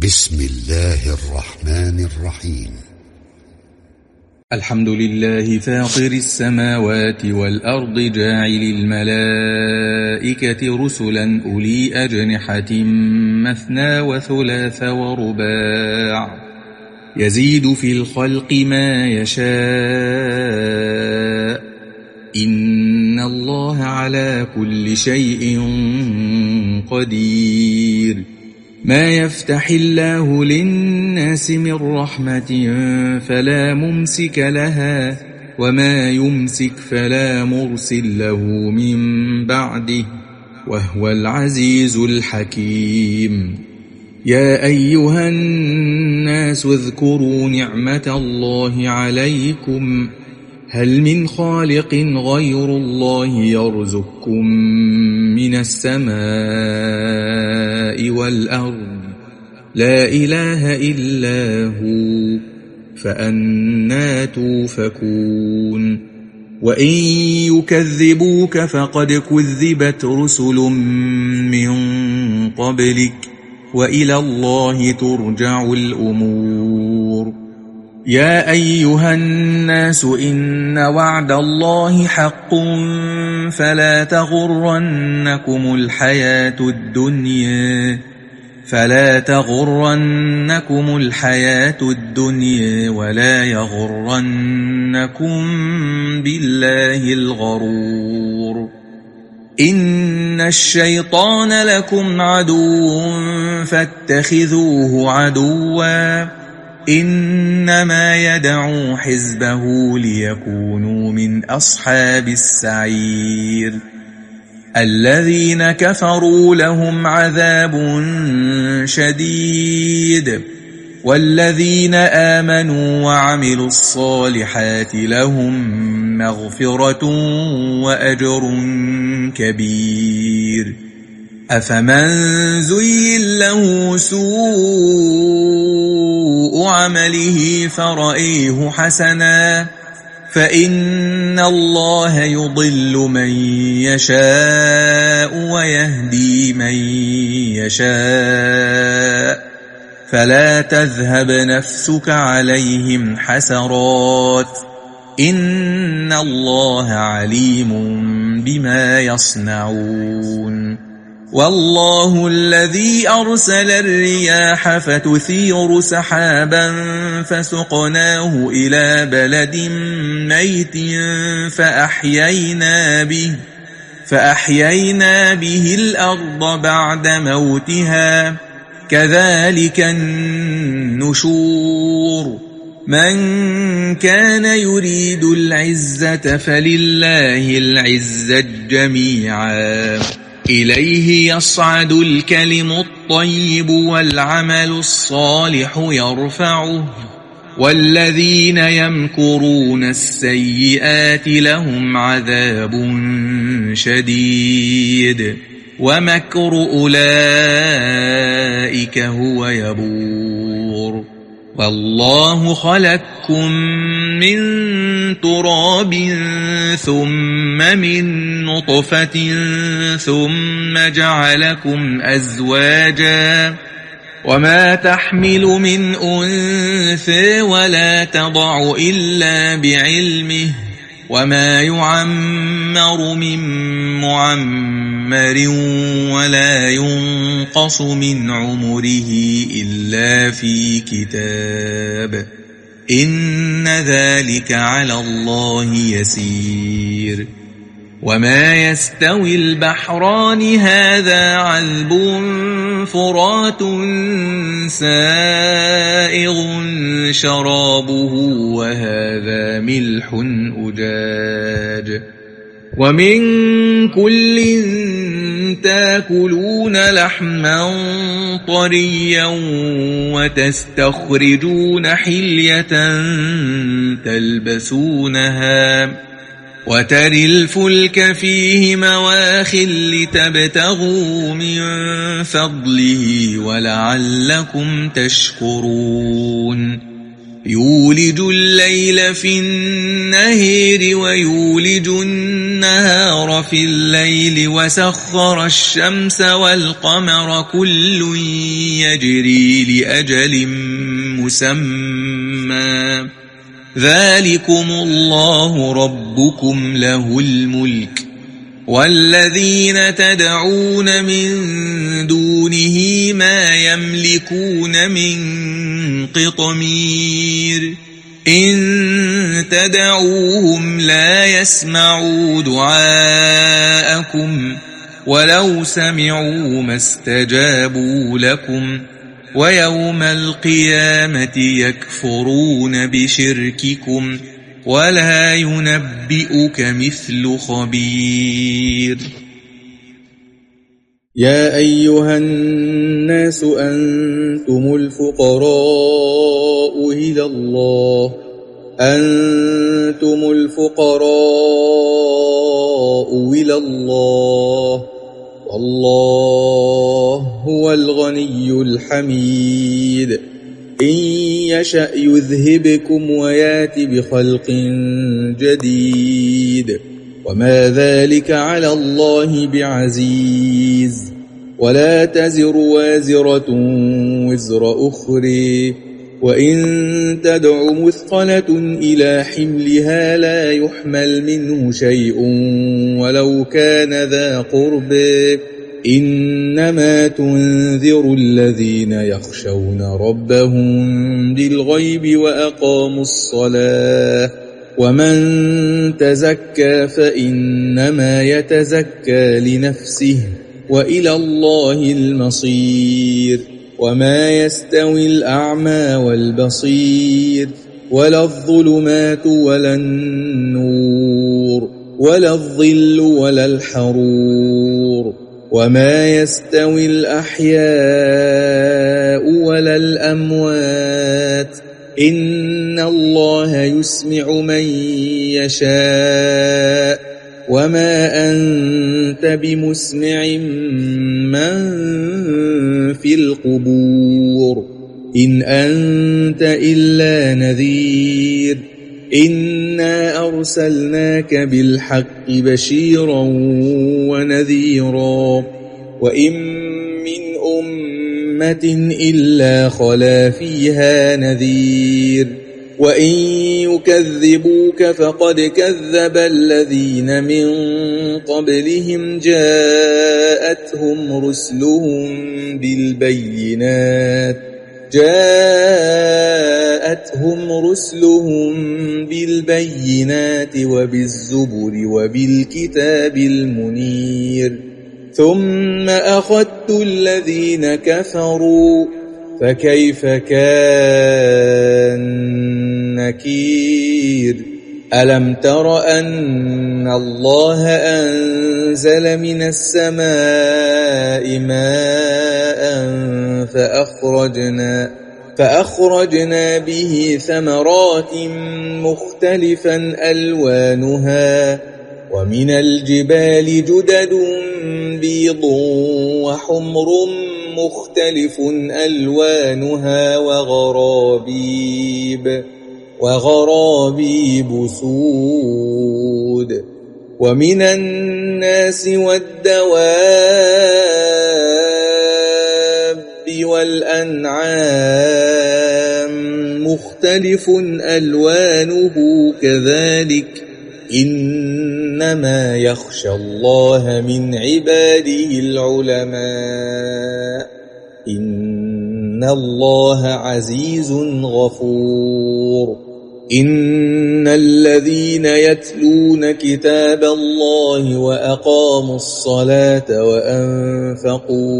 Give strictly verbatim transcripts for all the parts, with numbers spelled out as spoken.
بسم الله الرحمن الرحيم. الحمد لله فاطر السماوات والأرض جاعل الملائكة رسلا أولي أجنحة مثنى وثلاث ورباع يزيد في الخلق ما يشاء إن الله على كل شيء قدير. ما يفتح الله للناس من رحمة فلا ممسك لها وما يمسك فلا مرسل له من بعده وهو العزيز الحكيم. يا أيها الناس اذكروا نعمة الله عليكم هل من خالق غير الله يرزقكم من السماء والأرض لا إله إلا هو فأنى توفكون. وإن يكذبوك فقد كذبت رسل من قبلك وإلى الله ترجع الأمور. يا أيها الناس إن وعد الله حق فلا تغرنكم الحياة الدنيا فلا تغرنكم الحياة الدنيا ولا يغرنكم بالله الغرور. إن الشيطان لكم عدو فاتخذوه عدوا إنما يدعو حزبه ليكونوا من أصحاب السعير. الذين كفروا لهم عذاب شديد والذين آمنوا وعملوا الصالحات لهم مغفرة وأجر كبير. أفمن زين له سوء عمله فرأيه حسنا فإن الله يضل من يشاء ويهدي من يشاء فلا تذهب نفسك عليهم حسرات إن الله عليم بما يصنعون. والله الذي أرسل الرياح فتثير سحابا فسقناه إلى بلد ميت فأحيينا به فأحيينا به الأرض بعد موتها كذلك النشور. من كان يريد العزة فلله العزة جميعا إليه يصعد الكلم الطيب والعمل الصالح يرفعه والذين يمكرون السيئات لهم عذاب شديد ومكر أولئك هو يبور. والله خلقكم من تراب ثم من نطفة ثم جعلكم أزواجا وما تحمل من أنثى ولا تضع إلا بعلمه وما يعمر من معمر ولا ينقص من عمره إلا في كتاب إن ذلك على الله يسير. وما يستوي البحران هذا عذب فرات سائغ شرابه وهذا ملح أجاج ومن كل تاكلون لحما طريا وتستخرجون حلية تلبسونها وتري الفلك فيه مواخر لتبتغوا من فضله ولعلكم تشكرون. يولج الليل في النهار ويولج النهار في الليل وسخر الشمس والقمر كل يجري لأجل مسمى ذلكم الله ربكم له الملك والذين تدعون من دونه ما يملكون من قطمير إن تدعوهم لا يسمعوا دعاءكم ولو سمعوا ما استجابوا لكم ويوم القيامة يكفرون بشرككم ولا ينبئك مثل خبير. يا أيها الناس أنتم الفقراء إلى الله أنتم الفقراء إلى الله والله هو الغني الحميد إن يشأ يذهبكم ويات بخلق جديد وما ذلك على الله بعزيز ولا تزر وازرة وزر أخرى وإن تدع مثقلة إلى حملها لا يحمل منه شيء ولو كان ذا قرب إنما تنذر الذين يخشون ربهم بالغيب وأقاموا الصلاة ومن تزكى فإنما يتزكى لنفسه وإلى الله المصير وما يستوي الأعمى والبصير ولا الظلمات ولا النور ولا الظل ولا الحرور وما يستوي الأحياء ولا الأموات إن الله يسمع من يشاء وما أنت بمسمع من في القبور إن أنت إلا نذير إنا أرسلناك بالحق بشيرا ونذيرا وإن من أمة إلا خلا فيها نذير وإن يكذبوك فقد كذب الذين من قبلهم جاءتهم رسلهم بالبينات جاءتهم رسلهم بالبينات وبالزبر وبالكتاب المنير ثم أخذت الذين كفروا فكيف كان نكير ألم تر أن الله أنزل من السماء ماء فأخرجنا فأخرجنا به ثمرات مختلفا ألوانها ومن الجبال جدد بيض وحمر مختلف ألوانها وغرابيب وغرابيب سود ومن الناس والدواب والأنعام مختلف ألوانه كذلك إنما يخشى الله من عباده العلماء إن الله عزيز غفور إن الذين يتلون كتاب الله وأقاموا الصلاة وأنفقوا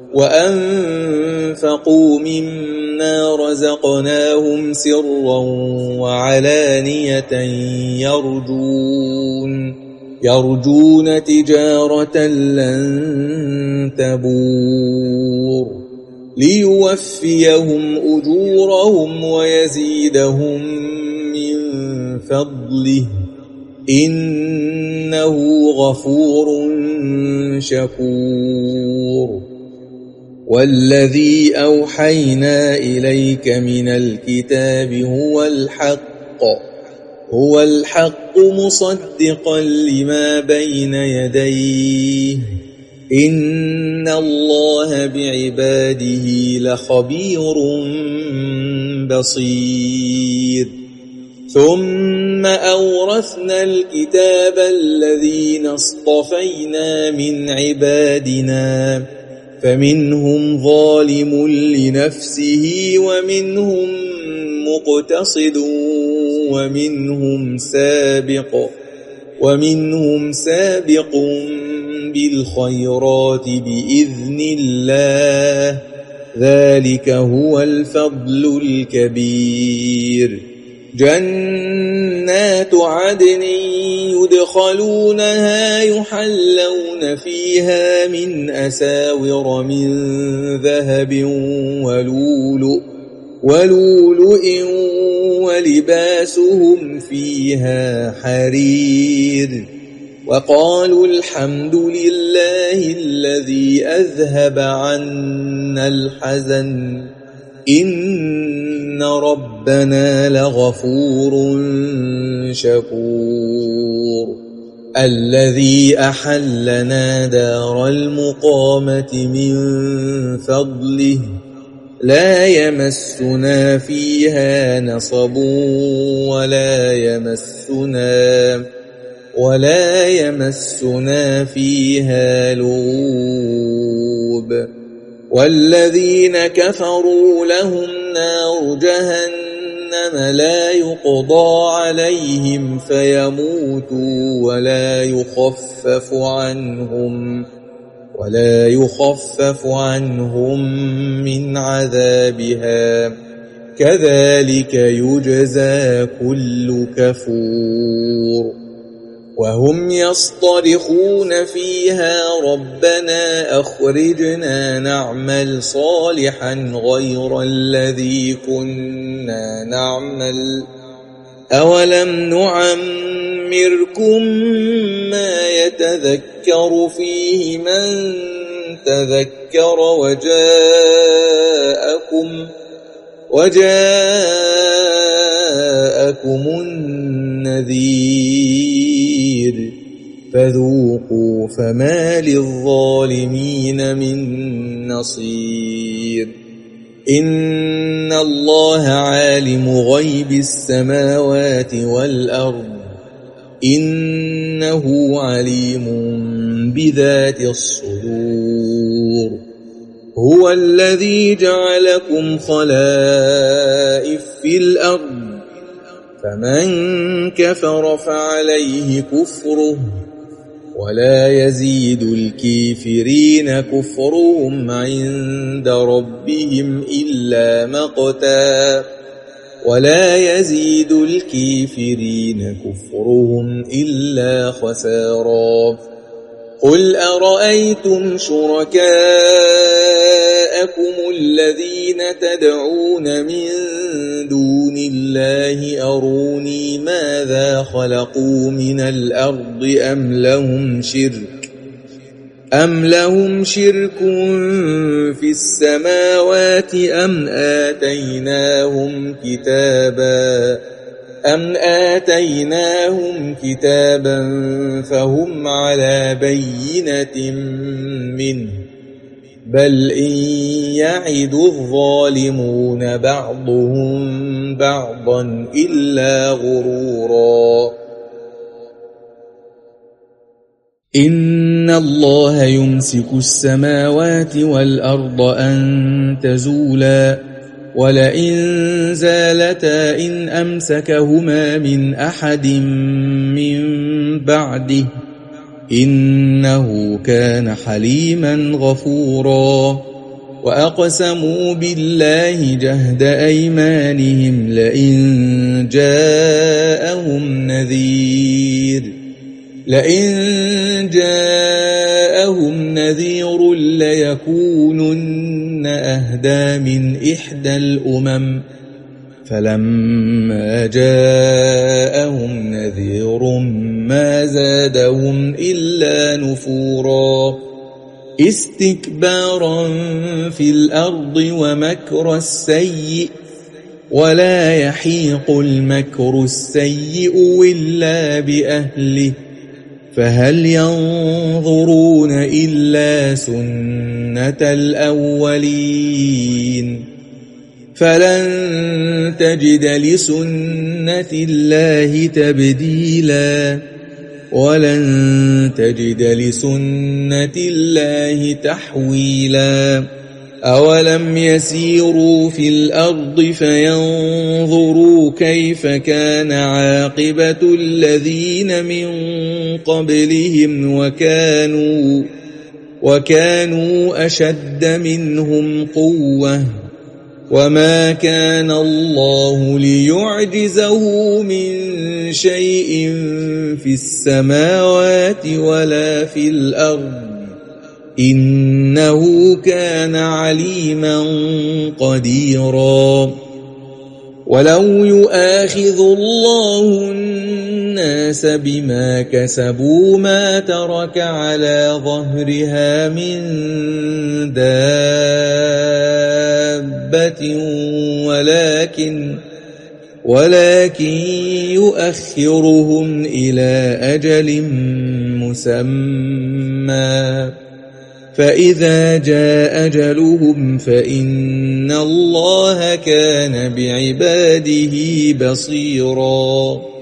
وأنفقوا مما رزقناهم سرا وعلانية يرجون يرجون تجارة لن تبور ليوفيهم أجورهم ويزيدهم من فضله إنه غفور شكور والذي أوحينا إليك من الكتاب هو الحق هو الحق مصدقا لما بين يديه إن الله بعباده لخبير بصير ثم أورثنا الكتاب الذين اصطفينا من عبادنا فمنهم ظالم لنفسه ومنهم مقتصد ومنهم سابق ومنهم سابق بالخيرات بإذن الله ذلك هو الفضل الكبير جنات عدن يدخلونها يحلون فيها من أساور من ذهب ولؤلؤ ولؤلؤ ولباسهم فيها حرير وقالوا الحمد لله الذي أذهب عنا الحزن إن ربنا لغفور شكور الذي أحلنا دار المقامة من فضله لا يمسنا فيها نصب ولا يمسنا ولا يمسنا فيها لغوب والذين كفروا لهم نار جهنم لا يقضى عليهم فيموتوا ولا يخفف عنهم ولا يخفف عنهم من عذابها كذلك يجزى كل كفور وهم يصطرخون فيها ربنا أخرجنا نعمل صالحا غير الذي كنا نعمل أولم نعمركم ما يتذكر فيه من تذكر وجاءكم وجاءكم النذير فذوقوا فما للظالمين من نصير إن الله عالم غيب السماوات والأرض إنه عليم بذات الصدور هو الذي جعلكم خلائف في الأرض فمن كفر فعليه كفره ولا يزيد الكافرين كفرهم عند ربهم إلا مقتا ولا يزيد الكافرين كفرهم إلا خسارا قل أرأيتم شركاءكم الذين تدعون من دون الله أروني ماذا خلقوا من الأرض أم لهم شرك أم لهم شرك في السماوات أم آتيناهم كتابا أم آتيناهم كتابا فهم على بينة منه بل إن يعد الظالمون بعضهم بعضا إلا غرورا إن الله يمسك السماوات والأرض أن تزولا ولئن زالتا إن أمسكهما من أحد من بعده إنه كان حليما غفورا وأقسموا بالله جهد أيمانهم لئن جاءهم نذير لئن جاءهم نذير ليكونن أهدى من إحدى الأمم فلما جاءهم نذير ما زادهم إلا نفورا استكبارا في الأرض ومكر السيء ولا يحيق المكر السيء إلا بأهله فهل ينظرون إلا سنة الأولين فلن تجد لسنة الله تبديلا ولن تجد لسنة الله تحويلا أولم يسيروا في الأرض فينظروا كيف كان عاقبة الذين من قبلهم وكانوا وكانوا أشد منهم قوة وما كان الله ليعجزه من شيء في السماوات ولا في الأرض إنه كان عليما قديرا ولو يؤاخذ الله الناس بما كسبوا ما ترك على ظهرها من دابة ولكن ولكن يؤخرهم إلى أجل مسمى فإذا جاء أجلهم فإن الله كان بعباده بصيراً